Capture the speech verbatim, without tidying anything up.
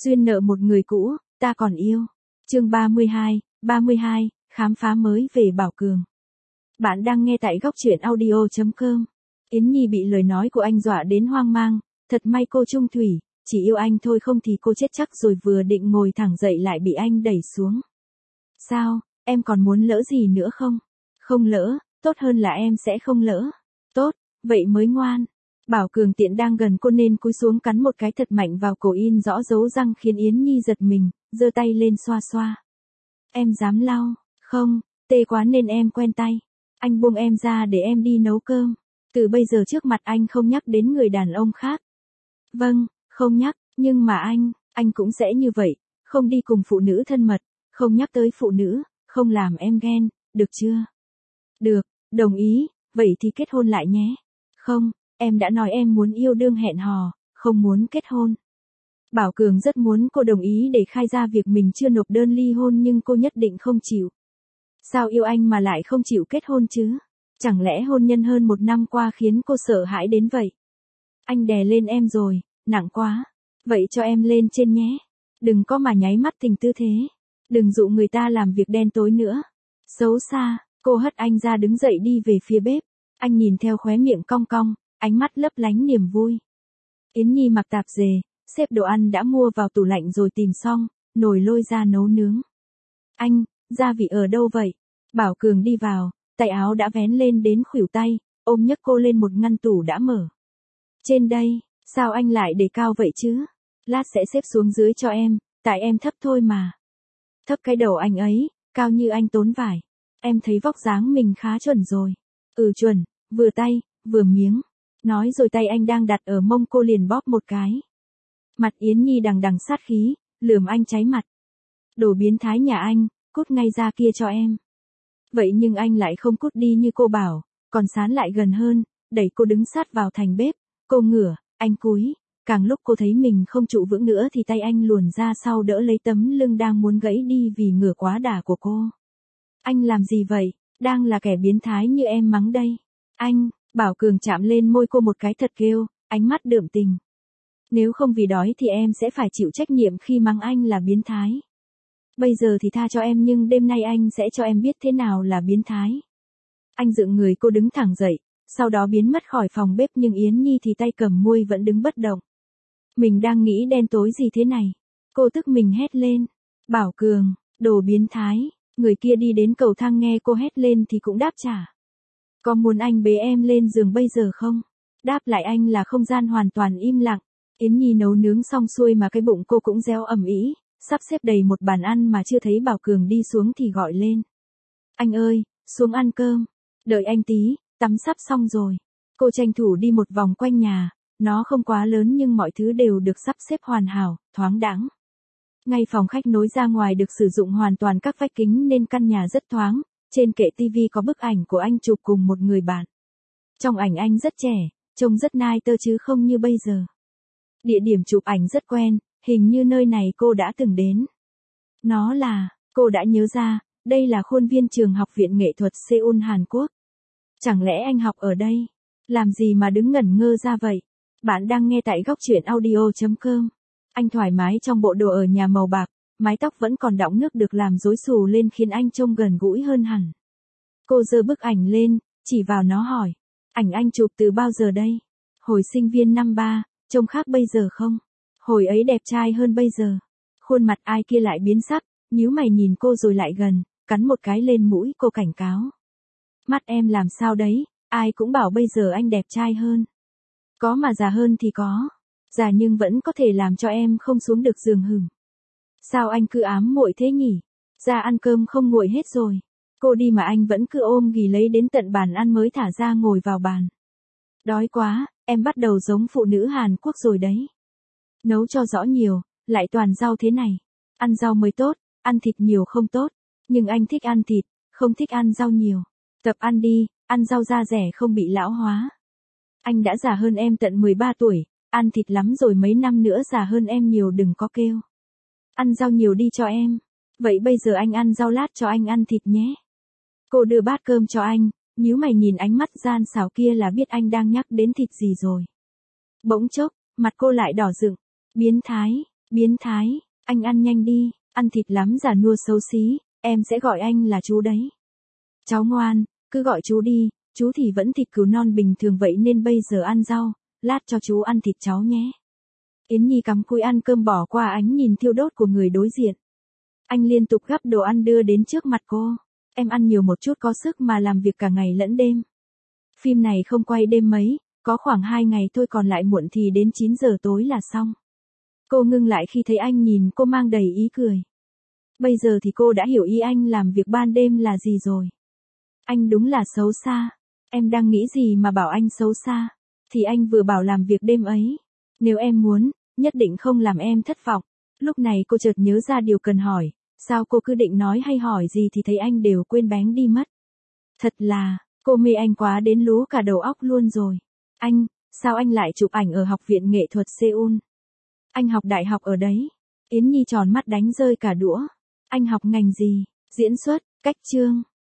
Duyên nợ một người cũ, ta còn yêu. Chương ba mươi hai, ba mươi hai, khám phá mới về Bảo Cường. Bạn đang nghe tại góc truyện audio chấm com. Yến Nhi bị lời nói của anh dọa đến hoang mang, thật may cô trung thủy, chỉ yêu anh thôi không thì cô chết chắc rồi, vừa định ngồi thẳng dậy lại bị anh đẩy xuống. Sao, em còn muốn lỡ gì nữa không? Không lỡ, tốt hơn là em sẽ không lỡ. Tốt, vậy mới ngoan. Bảo Cường tiện đang gần cô nên cúi xuống cắn một cái thật mạnh vào cổ in rõ dấu răng khiến Yến Nhi giật mình, giơ tay lên xoa xoa. Em dám lau, không, tê quá nên em quen tay. Anh buông em ra để em đi nấu cơm. Từ bây giờ trước mặt anh không nhắc đến người đàn ông khác. Vâng, không nhắc, nhưng mà anh, anh cũng sẽ như vậy, không đi cùng phụ nữ thân mật, không nhắc tới phụ nữ, không làm em ghen, được chưa? Được, đồng ý, vậy thì kết hôn lại nhé. Không, em đã nói em muốn yêu đương hẹn hò, không muốn kết hôn. Bảo Cường rất muốn cô đồng ý để khai ra việc mình chưa nộp đơn ly hôn nhưng cô nhất định không chịu. Sao yêu anh mà lại không chịu kết hôn chứ? Chẳng lẽ hôn nhân hơn một năm qua khiến cô sợ hãi đến vậy? Anh đè lên em rồi, nặng quá. Vậy cho em lên trên nhé. Đừng có mà nháy mắt tình tư thế. Đừng dụ người ta làm việc đen tối nữa. Xấu xa, cô hất anh ra đứng dậy đi về phía bếp. Anh nhìn theo khóe miệng cong cong, ánh mắt lấp lánh niềm vui. Yến Nhi mặc tạp dề, xếp đồ ăn đã mua vào tủ lạnh rồi tìm xong, nồi lôi ra nấu nướng. Anh, gia vị ở đâu vậy? Bảo Cường đi vào, tay áo đã vén lên đến khuỷu tay, ôm nhấc cô lên một ngăn tủ đã mở. Trên đây, sao anh lại để cao vậy chứ? Lát sẽ xếp xuống dưới cho em, tại em thấp thôi mà. Thấp cái đầu anh ấy, cao như anh Tốn vải. Em thấy vóc dáng mình khá chuẩn rồi. Ừ chuẩn, vừa tay, vừa miếng. Nói rồi tay anh đang đặt ở mông cô liền bóp một cái. Mặt Yến Nhi đằng đằng sát khí, lườm anh cháy mặt. Đồ biến thái nhà anh, cút ngay ra kia cho em. Vậy nhưng anh lại không cút đi như cô bảo, còn sán lại gần hơn, đẩy cô đứng sát vào thành bếp. Cô ngửa, anh cúi, càng lúc cô thấy mình không trụ vững nữa thì tay anh luồn ra sau đỡ lấy tấm lưng đang muốn gãy đi vì ngửa quá đà của cô. Anh làm gì vậy, đang là kẻ biến thái như em mắng đây. Anh, Bảo Cường chạm lên môi cô một cái thật kêu, ánh mắt đượm tình. Nếu không vì đói thì em sẽ phải chịu trách nhiệm khi mắng anh là biến thái. Bây giờ thì tha cho em nhưng đêm nay anh sẽ cho em biết thế nào là biến thái. Anh dựng người cô đứng thẳng dậy, sau đó biến mất khỏi phòng bếp nhưng Yến Nhi thì tay cầm muôi vẫn đứng bất động. Mình đang nghĩ đen tối gì thế này? Cô tức mình hét lên. Bảo Cường, đồ biến thái. Người kia đi đến cầu thang nghe cô hét lên thì cũng đáp trả. Có muốn anh bế em lên giường bây giờ không? Đáp lại anh là không gian hoàn toàn im lặng. Yến Nhi nấu nướng xong xuôi mà cái bụng cô cũng réo ầm ĩ, sắp xếp đầy một bàn ăn mà chưa thấy Bảo Cường đi xuống thì gọi lên. Anh ơi, xuống ăn cơm. Đợi anh tí, tắm sắp xong rồi. Cô tranh thủ đi một vòng quanh nhà, nó không quá lớn nhưng mọi thứ đều được sắp xếp hoàn hảo, thoáng đãng. Ngay phòng khách nối ra ngoài được sử dụng hoàn toàn các vách kính nên căn nhà rất thoáng, trên kệ tivi có bức ảnh của anh chụp cùng một người bạn. Trong ảnh anh rất trẻ, trông rất nai tơ chứ không như bây giờ. Địa điểm chụp ảnh rất quen, hình như nơi này cô đã từng đến. Nó là, cô đã nhớ ra, đây là khuôn viên trường học viện nghệ thuật Seoul Hàn Quốc. Chẳng lẽ anh học ở đây? Làm gì mà đứng ngẩn ngơ ra vậy? Bạn đang nghe tại góc truyện audio chấm com. Anh thoải mái trong bộ đồ ở nhà màu bạc, mái tóc vẫn còn đọng nước được làm rối xù lên khiến anh trông gần gũi hơn hẳn. Cô giơ bức ảnh lên, chỉ vào nó hỏi. Ảnh anh chụp từ bao giờ đây? Hồi sinh viên năm ba, trông khác bây giờ không? Hồi ấy đẹp trai hơn bây giờ. Khuôn mặt ai kia lại biến sắc, nhíu mày nhìn cô rồi lại gần, cắn một cái lên mũi cô cảnh cáo. Mắt em làm sao đấy, ai cũng bảo bây giờ anh đẹp trai hơn. Có mà già hơn thì có. Già nhưng vẫn có thể làm cho em không xuống được giường hửng. Sao anh cứ ám muội thế nhỉ? Ra ăn cơm không nguội hết rồi. Cô đi mà anh vẫn cứ ôm ghì lấy đến tận bàn ăn mới thả ra ngồi vào bàn. Đói quá, em bắt đầu giống phụ nữ Hàn Quốc rồi đấy. Nấu cho rõ nhiều, lại toàn rau thế này. Ăn rau mới tốt, ăn thịt nhiều không tốt. Nhưng anh thích ăn thịt, không thích ăn rau nhiều. Tập ăn đi, ăn rau da rẻ không bị lão hóa. Anh đã già hơn em tận mười ba tuổi, ăn thịt lắm rồi mấy năm nữa già hơn em nhiều đừng có kêu. Ăn rau nhiều đi cho em. Vậy bây giờ anh ăn rau lát cho anh ăn thịt nhé. Cô đưa bát cơm cho anh, nhíu mày nhìn ánh mắt gian xảo kia là biết anh đang nhắc đến thịt gì rồi. Bỗng chốc, mặt cô lại đỏ rực. Biến thái, Biến thái, anh ăn nhanh đi, ăn thịt lắm già nua xấu xí, em sẽ gọi anh là chú đấy. Cháu ngoan, cứ gọi chú đi, chú thì vẫn thịt cừu non bình thường vậy nên bây giờ ăn rau, lát cho chú ăn thịt cháu nhé. Yến Nhi cắm cúi ăn cơm bỏ qua ánh nhìn thiêu đốt của người đối diện. Anh liên tục gắp đồ ăn đưa đến trước mặt cô. Em ăn nhiều một chút có sức mà làm việc cả ngày lẫn đêm. Phim này không quay đêm mấy, có khoảng hai ngày thôi còn lại muộn thì đến chín giờ tối là xong. Cô ngưng lại khi thấy anh nhìn cô mang đầy ý cười. Bây giờ thì cô đã hiểu ý anh làm việc ban đêm là gì rồi. Anh đúng là xấu xa. Em đang nghĩ gì mà bảo anh xấu xa? Thì anh vừa bảo làm việc đêm ấy. Nếu em muốn, nhất định không làm em thất vọng. Lúc này cô chợt nhớ ra điều cần hỏi. Sao cô cứ định nói hay hỏi gì thì thấy anh đều quên bén đi mất. Thật là, cô mê anh quá đến lú cả đầu óc luôn rồi. Anh, sao anh lại chụp ảnh ở Học viện Nghệ thuật Seoul? Anh học đại học ở đấy. Yến Nhi tròn mắt đánh rơi cả đũa. Anh học ngành gì? Diễn xuất, cách chương.